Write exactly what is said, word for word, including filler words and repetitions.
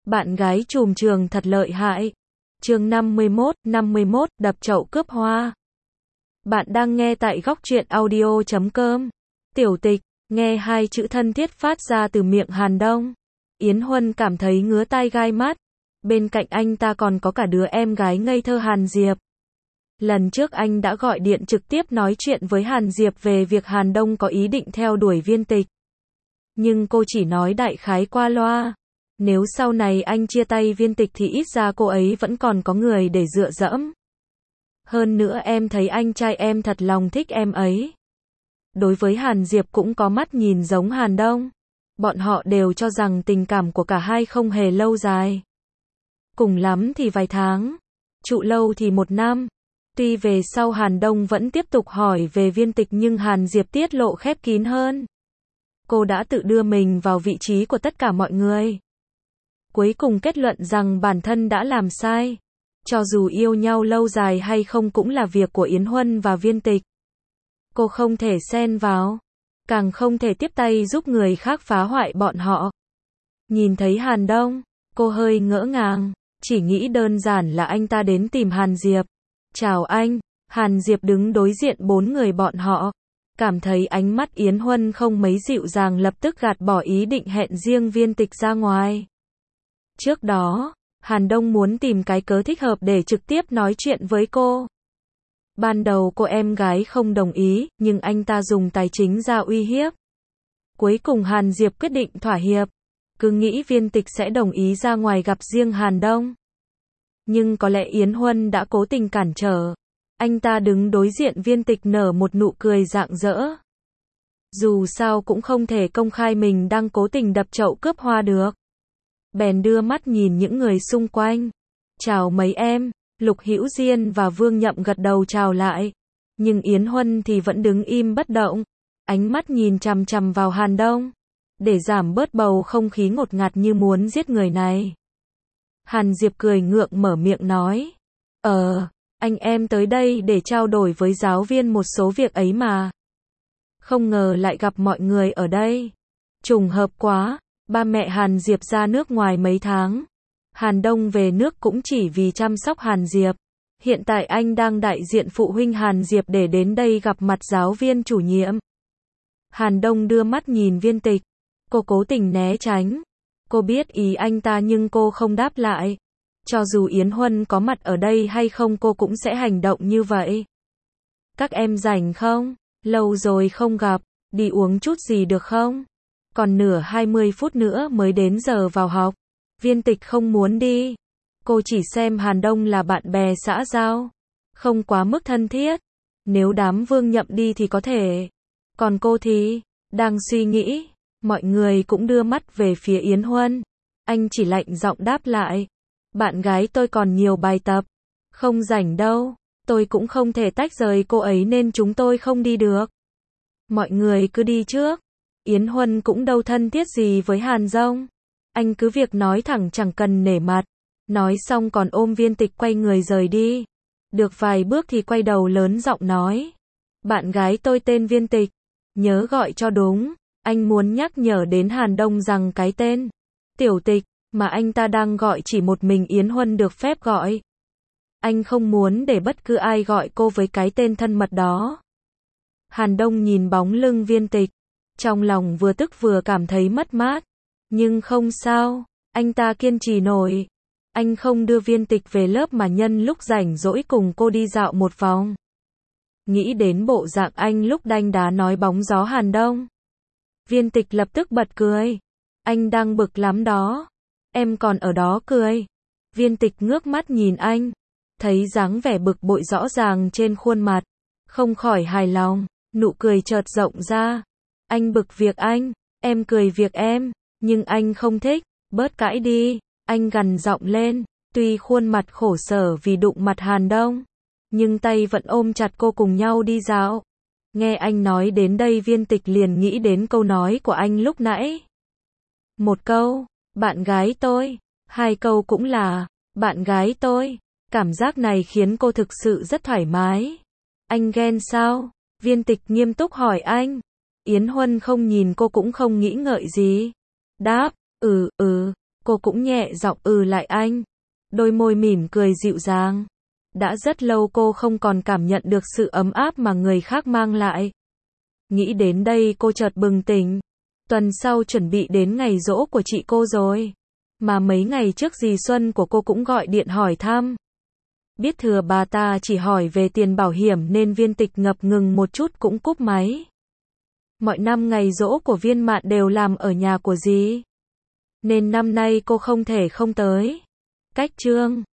Bạn gái trùm trường thật lợi hại. Chương năm mươi mốt, năm mươi mốt, đập chậu cướp hoa. Bạn đang nghe tại góc truyện audio chấm com. Tiểu Tịch, nghe hai chữ thân thiết phát ra từ miệng Hàn Đông. Yến Huân cảm thấy ngứa tai gai mắt. Bên cạnh anh ta còn có cả đứa em gái ngây thơ Hàn Diệp. Lần trước anh đã gọi điện trực tiếp nói chuyện với Hàn Diệp về việc Hàn Đông có ý định theo đuổi Viên Tịch. Nhưng cô chỉ nói đại khái qua loa. Nếu sau này anh chia tay Viên Tịch thì ít ra cô ấy vẫn còn có người để dựa dẫm. Hơn nữa em thấy anh trai em thật lòng thích em ấy. Đối với Hàn Diệp cũng có mắt nhìn giống Hàn Đông. Bọn họ đều cho rằng tình cảm của cả hai không hề lâu dài. Cùng lắm thì vài tháng. Trụ lâu thì một năm. Tuy về sau Hàn Đông vẫn tiếp tục hỏi về Viên Tịch nhưng Hàn Diệp tiết lộ khép kín hơn. Cô đã tự đưa mình vào vị trí của tất cả mọi người. Cuối cùng kết luận rằng bản thân đã làm sai. Cho dù yêu nhau lâu dài hay không cũng là việc của Yến Huân và Viên Tịch. Cô không thể xen vào. Càng không thể tiếp tay giúp người khác phá hoại bọn họ. Nhìn thấy Hàn Đông, cô hơi ngỡ ngàng. Chỉ nghĩ đơn giản là anh ta đến tìm Hàn Diệp. Chào anh. Hàn Diệp đứng đối diện bốn người bọn họ. Cảm thấy ánh mắt Yến Huân không mấy dịu dàng lập tức gạt bỏ ý định hẹn riêng Viên Tịch ra ngoài. Trước đó, Hàn Đông muốn tìm cái cớ thích hợp để trực tiếp nói chuyện với cô. Ban đầu cô em gái không đồng ý, nhưng anh ta dùng tài chính ra uy hiếp. Cuối cùng Hàn Diệp quyết định thỏa hiệp. Cứ nghĩ Viên Tịch sẽ đồng ý ra ngoài gặp riêng Hàn Đông. Nhưng có lẽ Yến Huân đã cố tình cản trở. Anh ta đứng đối diện Viên Tịch nở một nụ cười rạng rỡ. Dù sao cũng không thể công khai mình đang cố tình đập chậu cướp hoa được. Bèn đưa mắt nhìn những người xung quanh. Chào mấy em. Lục Hữu Diên và Vương Nhậm gật đầu chào lại. Nhưng Yến Huân thì vẫn đứng im bất động. Ánh mắt nhìn chằm chằm vào Hàn Đông. Để giảm bớt bầu không khí ngột ngạt như muốn giết người này. Hàn Diệp cười ngượng mở miệng nói. Ờ, anh em tới đây để trao đổi với giáo viên một số việc ấy mà. Không ngờ lại gặp mọi người ở đây. Trùng hợp quá. Ba mẹ Hàn Diệp ra nước ngoài mấy tháng. Hàn Đông về nước cũng chỉ vì chăm sóc Hàn Diệp. Hiện tại anh đang đại diện phụ huynh Hàn Diệp để đến đây gặp mặt giáo viên chủ nhiệm. Hàn Đông đưa mắt nhìn Viên Tịch. Cô cố tình né tránh. Cô biết ý anh ta nhưng cô không đáp lại. Cho dù Yến Huân có mặt ở đây hay không cô cũng sẽ hành động như vậy. Các em rảnh không? Lâu rồi không gặp. Đi uống chút gì được không? Còn nửa hai mươi phút nữa mới đến giờ vào học. Viên Tịch không muốn đi. Cô chỉ xem Hàn Đông là bạn bè xã giao. Không quá mức thân thiết. Nếu đám Vương Nhậm đi thì có thể. Còn cô thì, đang suy nghĩ. Mọi người cũng đưa mắt về phía Yến Huân. Anh chỉ lạnh giọng đáp lại. Bạn gái tôi còn nhiều bài tập. Không rảnh đâu. Tôi cũng không thể tách rời cô ấy nên chúng tôi không đi được. Mọi người cứ đi trước. Yến Huân cũng đâu thân thiết gì với Hàn Đông. Anh cứ việc nói thẳng chẳng cần nể mặt. Nói xong còn ôm Viên Tịch quay người rời đi. Được vài bước thì quay đầu lớn giọng nói. Bạn gái tôi tên Viên Tịch. Nhớ gọi cho đúng. Anh muốn nhắc nhở đến Hàn Đông rằng cái tên Tiểu Tịch mà anh ta đang gọi chỉ một mình Yến Huân được phép gọi. Anh không muốn để bất cứ ai gọi cô với cái tên thân mật đó. Hàn Đông nhìn bóng lưng Viên Tịch. Trong lòng vừa tức vừa cảm thấy mất mát. Nhưng không sao, anh ta kiên trì nổi. Anh không đưa Viên Tịch về lớp mà nhân lúc rảnh rỗi cùng cô đi dạo một vòng. Nghĩ đến bộ dạng anh lúc đanh đá nói bóng gió Hàn Đông. Viên Tịch lập tức bật cười. Anh đang bực lắm đó. Em còn ở đó cười. Viên Tịch ngước mắt nhìn anh. Thấy dáng vẻ bực bội rõ ràng trên khuôn mặt. Không khỏi hài lòng. Nụ cười chợt rộng ra. Anh bực việc anh. Em cười việc em. Nhưng anh không thích. Bớt cãi đi. Anh gằn giọng lên. Tuy khuôn mặt khổ sở vì đụng mặt Hàn Đông. Nhưng tay vẫn ôm chặt cô cùng nhau đi dạo. Nghe anh nói đến đây Viên Tịch liền nghĩ đến câu nói của anh lúc nãy. Một câu, bạn gái tôi. Hai câu cũng là, bạn gái tôi. Cảm giác này khiến cô thực sự rất thoải mái. Anh ghen sao? Viên Tịch nghiêm túc hỏi anh. Yến Huân không nhìn cô cũng không nghĩ ngợi gì. Đáp, ừ, ừ, Cô cũng nhẹ giọng ừ lại anh. Đôi môi mỉm cười dịu dàng. Đã rất lâu cô không còn cảm nhận được sự ấm áp mà người khác mang lại. Nghĩ đến đây cô chợt bừng tỉnh. Tuần sau chuẩn bị đến ngày giỗ của chị cô rồi. Mà mấy ngày trước dì Xuân của cô cũng gọi điện hỏi thăm. Biết thừa bà ta chỉ hỏi về tiền bảo hiểm nên Viên Tịch ngập ngừng một chút cũng cúp máy. Mọi năm ngày giỗ của Viên Mạn đều làm ở nhà của dì. Nên năm nay cô không thể không tới. Cách chương